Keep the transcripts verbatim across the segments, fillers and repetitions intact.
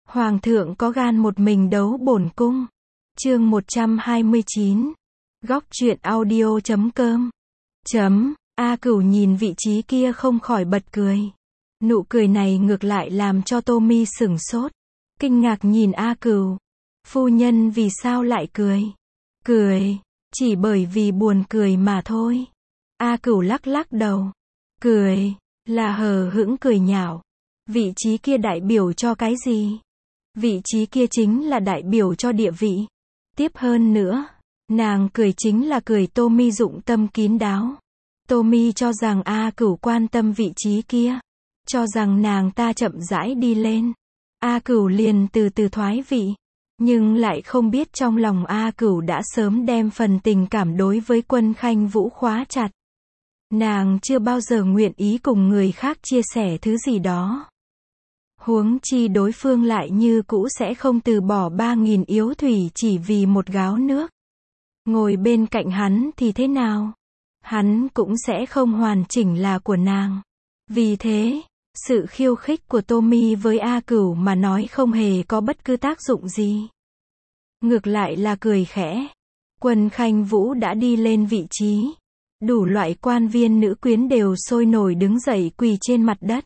Hoàng thượng có gan một mình đấu bổn cung. Chương một trăm hai mươi chín. Góc truyện audio chấm com. Chấm. A Cửu nhìn vị trí kia không khỏi bật cười. Nụ cười này ngược lại làm cho Tommy sửng sốt. Kinh ngạc nhìn A Cửu. Phu nhân vì sao lại cười? Cười. Chỉ bởi vì buồn cười mà thôi. A Cửu lắc lắc đầu. Cười. Là hờ hững cười nhạo. Vị trí kia đại biểu cho cái gì? Vị trí kia chính là đại biểu cho địa vị. Tiếp hơn nữa, nàng cười chính là cười Tommy dụng tâm kín đáo. Tommy cho rằng A Cửu quan tâm vị trí kia. Cho rằng nàng ta chậm rãi đi lên. A Cửu liền từ từ thoái vị. Nhưng lại không biết trong lòng A Cửu đã sớm đem phần tình cảm đối với Quân Khanh Vũ khóa chặt. Nàng chưa bao giờ nguyện ý cùng người khác chia sẻ thứ gì đó. Huống chi đối phương lại như cũ sẽ không từ bỏ ba nghìn yếu thủy chỉ vì một gáo nước. Ngồi bên cạnh hắn thì thế nào? Hắn cũng sẽ không hoàn chỉnh là của nàng. Vì thế, sự khiêu khích của Tommy với A Cửu mà nói không hề có bất cứ tác dụng gì. Ngược lại là cười khẽ. Quân Khanh Vũ đã đi lên vị trí. Đủ loại quan viên nữ quyến đều sôi nổi đứng dậy quỳ trên mặt đất.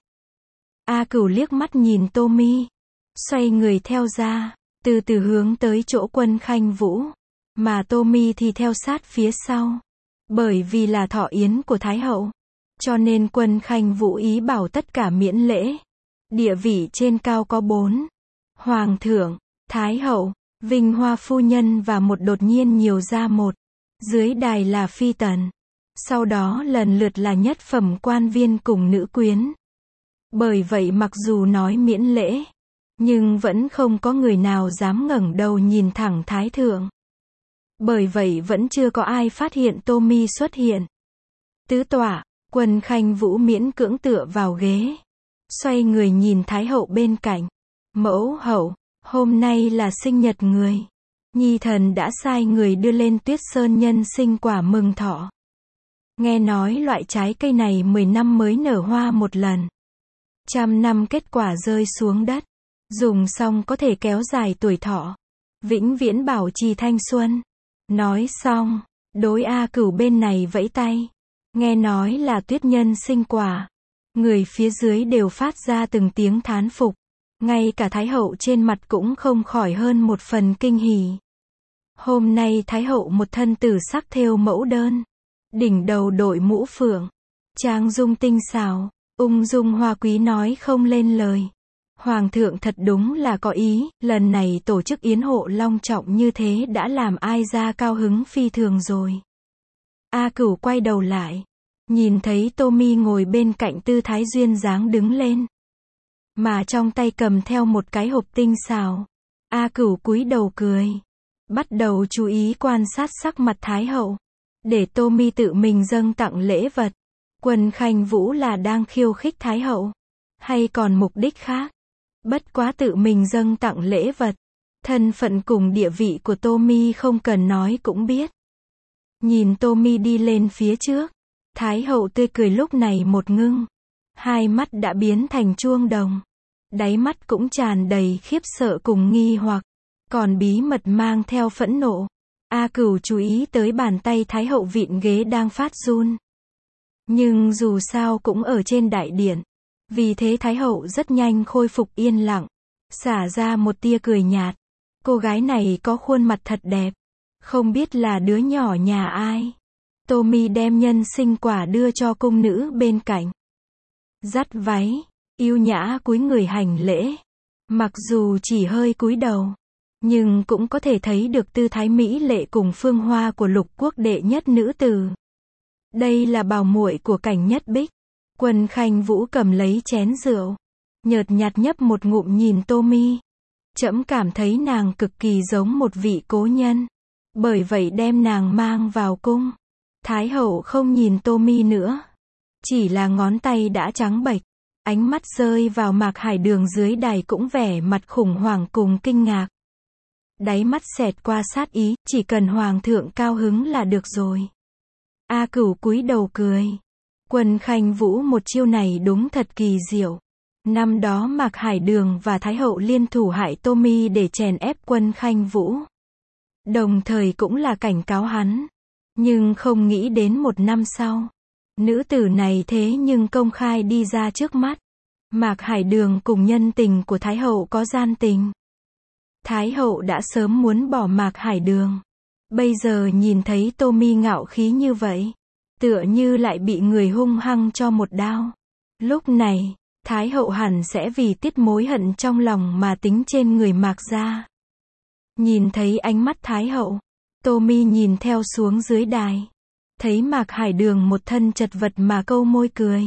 A Cửu liếc mắt nhìn Tommy. Xoay người theo ra. Từ từ hướng tới chỗ Quân Khanh Vũ. Mà Tommy thì theo sát phía sau. Bởi vì là thọ yến của Thái Hậu. Cho nên Quân Khanh Vũ ý bảo tất cả miễn lễ. Địa vị trên cao có bốn. Hoàng thượng, Thái Hậu, Vinh Hoa phu nhân và một đột nhiên nhiều ra một. Dưới đài là phi tần. Sau đó lần lượt là nhất phẩm quan viên cùng nữ quyến. Bởi vậy mặc dù nói miễn lễ, nhưng vẫn không có người nào dám ngẩng đầu nhìn thẳng Thái thượng. Bởi vậy vẫn chưa có ai phát hiện Tommy xuất hiện. Tứ tọa, Quân Khanh Vũ miễn cưỡng tựa vào ghế. Xoay người nhìn Thái hậu bên cạnh. Mẫu hậu, hôm nay là sinh nhật người. Nhi thần đã sai người đưa lên Tuyết Sơn nhân sinh quả mừng thọ. Nghe nói loại trái cây này mười năm mới nở hoa một lần. Trăm năm kết quả rơi xuống đất. Dùng xong có thể kéo dài tuổi thọ. Vĩnh viễn bảo trì thanh xuân. Nói xong, đối A Cửu bên này vẫy tay. Nghe nói là tuyết nhân sinh quả. Người phía dưới đều phát ra từng tiếng thán phục. Ngay cả Thái hậu trên mặt cũng không khỏi hơn một phần kinh hỉ. Hôm nay Thái hậu một thân tử sắc thêu mẫu đơn. Đỉnh đầu đội mũ phượng. Trang dung tinh xảo. Ung dung hoa quý nói không lên lời. Hoàng thượng thật đúng là có ý, lần này tổ chức yến hội long trọng như thế đã làm ai ra cao hứng phi thường rồi. A Cửu quay đầu lại. Nhìn thấy Tommy ngồi bên cạnh tư thái duyên dáng đứng lên. Mà trong tay cầm theo một cái hộp tinh xảo. A Cửu cúi đầu cười. Bắt đầu chú ý quan sát sắc mặt Thái hậu. Để Tommy tự mình dâng tặng lễ vật. Quân Khanh Vũ là đang khiêu khích Thái hậu. Hay còn mục đích khác. Bất quá tự mình dâng tặng lễ vật. Thân phận cùng địa vị của Tommy không cần nói cũng biết. Nhìn Tommy đi lên phía trước. Thái hậu tươi cười lúc này một ngưng. Hai mắt đã biến thành chuông đồng. Đáy mắt cũng tràn đầy khiếp sợ cùng nghi hoặc. Còn bí mật mang theo phẫn nộ. A Cửu chú ý tới bàn tay Thái hậu vịn ghế đang phát run. Nhưng dù sao cũng ở trên đại điện. Vì thế Thái hậu rất nhanh khôi phục yên lặng. Xả ra một tia cười nhạt. Cô gái này có khuôn mặt thật đẹp. Không biết là đứa nhỏ nhà ai. Tommy đem nhân sinh quả đưa cho cung nữ bên cạnh. Dắt váy. Yêu nhã cúi người hành lễ. Mặc dù chỉ hơi cúi đầu. Nhưng cũng có thể thấy được tư thái mỹ lệ cùng phương hoa của lục quốc đệ nhất nữ tử. Đây là bảo muội của Cảnh Nhất Bích. Quân Khanh Vũ cầm lấy chén rượu. Nhợt nhạt nhấp một ngụm nhìn Tommy. Trẫm cảm thấy nàng cực kỳ giống một vị cố nhân. Bởi vậy đem nàng mang vào cung. Thái hậu không nhìn Tommy nữa. Chỉ là ngón tay đã trắng bệch. Ánh mắt rơi vào Mạc Hải Đường dưới đài cũng vẻ mặt khủng hoảng cùng kinh ngạc. Đáy mắt xẹt qua sát ý, chỉ cần hoàng thượng cao hứng là được rồi. A Cửu cúi đầu cười. Quân Khanh Vũ một chiêu này đúng thật kỳ diệu. Năm đó Mạc Hải Đường và Thái Hậu liên thủ hại Tô Mi để chèn ép quân Khanh Vũ. Đồng thời cũng là cảnh cáo hắn. Nhưng không nghĩ đến một năm sau, nữ tử này thế nhưng công khai đi ra trước mắt. Mạc Hải Đường cùng nhân tình của Thái Hậu có gian tình. Thái Hậu đã sớm muốn bỏ Mạc Hải Đường. Bây giờ nhìn thấy Tô Mi ngạo khí như vậy, tựa như lại bị người hung hăng cho một đao. Lúc này, Thái Hậu hẳn sẽ vì tiết mối hận trong lòng mà tính trên người Mạc gia. Nhìn thấy ánh mắt Thái Hậu, Tô Mi nhìn theo xuống dưới đài. Thấy Mạc Hải Đường một thân chật vật mà câu môi cười.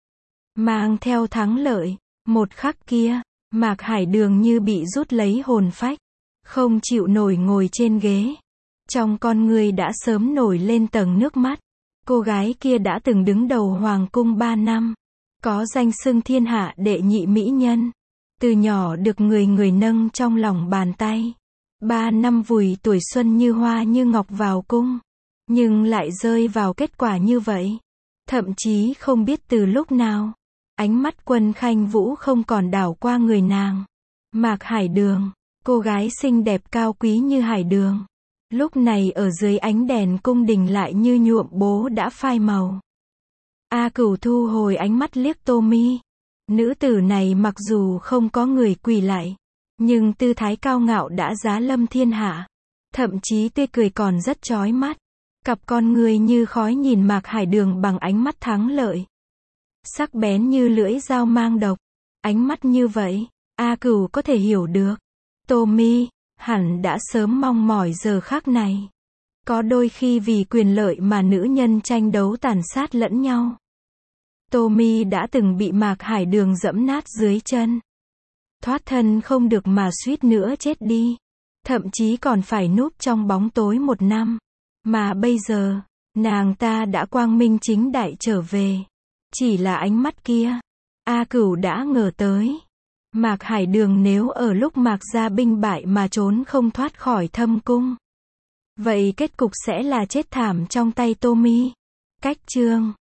Mang theo thắng lợi, một khắc kia, Mạc Hải Đường như bị rút lấy hồn phách. Không chịu nổi ngồi trên ghế. Trong con người đã sớm nổi lên tầng nước mắt. Cô gái kia đã từng đứng đầu hoàng cung ba năm. Có danh xưng thiên hạ đệ nhị mỹ nhân. Từ nhỏ được người người nâng trong lòng bàn tay. Ba năm vùi tuổi xuân như hoa như ngọc vào cung. Nhưng lại rơi vào kết quả như vậy. Thậm chí không biết từ lúc nào, ánh mắt quân Khanh Vũ không còn đảo qua người nàng. Mạc Hải Đường, cô gái xinh đẹp cao quý như hải đường. Lúc này ở dưới ánh đèn cung đình lại như nhuộm bố đã phai màu. A Cửu thu hồi ánh mắt liếc Tô Mi. Nữ tử này mặc dù không có người quỳ lại, nhưng tư thái cao ngạo đã giá lâm thiên hạ. Thậm chí tươi cười còn rất chói mắt. Cặp con người như khói nhìn Mạc Hải Đường bằng ánh mắt thắng lợi. Sắc bén như lưỡi dao mang độc. Ánh mắt như vậy, A Cửu có thể hiểu được. Tô Mi, hẳn đã sớm mong mỏi giờ khắc này. Có đôi khi vì quyền lợi mà nữ nhân tranh đấu tàn sát lẫn nhau. Tô Mi đã từng bị Mạc Hải Đường dẫm nát dưới chân. Thoát thân không được mà suýt nữa chết đi. Thậm chí còn phải núp trong bóng tối một năm. Mà bây giờ, nàng ta đã quang minh chính đại trở về. Chỉ là ánh mắt kia, A Cửu đã ngờ tới. Mạc Hải Đường nếu ở lúc Mạc gia binh bại mà trốn không thoát khỏi thâm cung, vậy kết cục sẽ là chết thảm trong tay Tô Mi. Cách chương